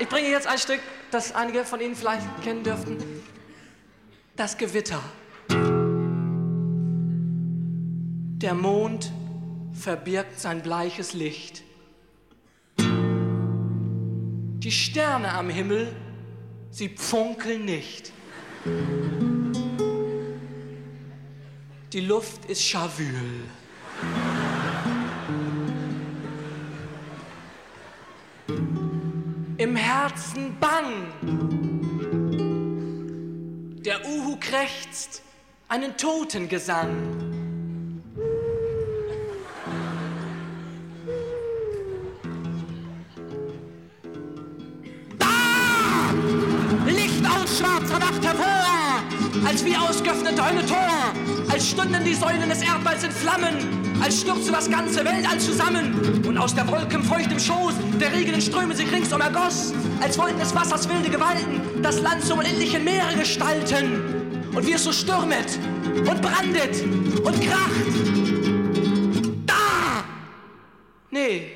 Ich bringe jetzt ein Stück, das einige von Ihnen vielleicht kennen dürften. Das Gewitter. Der Mond verbirgt sein bleiches Licht. Die Sterne am Himmel, sie funkeln nicht. Die Luft ist schawül. Im Herzen bang. Der Uhu krächzt einen Totengesang. Da! Licht aus schwarzer Nacht hervor, als wie ausgeöffnet eine Tor, als stünden die Säulen des Erdballs in Flammen, als stürzte das ganze Weltall zusammen und aus der Wolken feuchtem Schoß der Regen in Strömen sich ringsum ergoss, als wollten des Wassers wilde Gewalten das Land zum unendlichen Meere gestalten. Und wie es so stürmet und brandet und kracht. Da! Nee.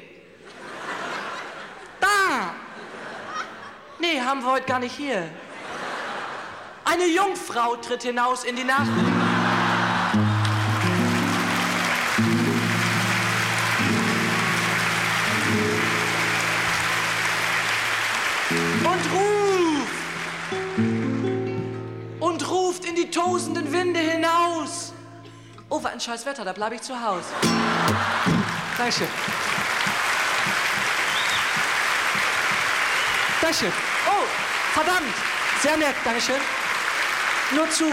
Da! Nee, haben wir heute gar nicht hier. Eine Jungfrau tritt hinaus in die Nacht. Und ruft in die tosenden Winde hinaus. Oh, was ein scheiß Wetter, da bleibe ich zu Hause. Dankeschön. Dankeschön. Oh, verdammt. Sehr nett, Dankeschön. Nur zu.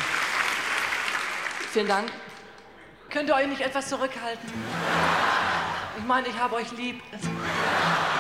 Vielen Dank. Könnt ihr euch nicht etwas zurückhalten? Ich meine, ich habe euch lieb.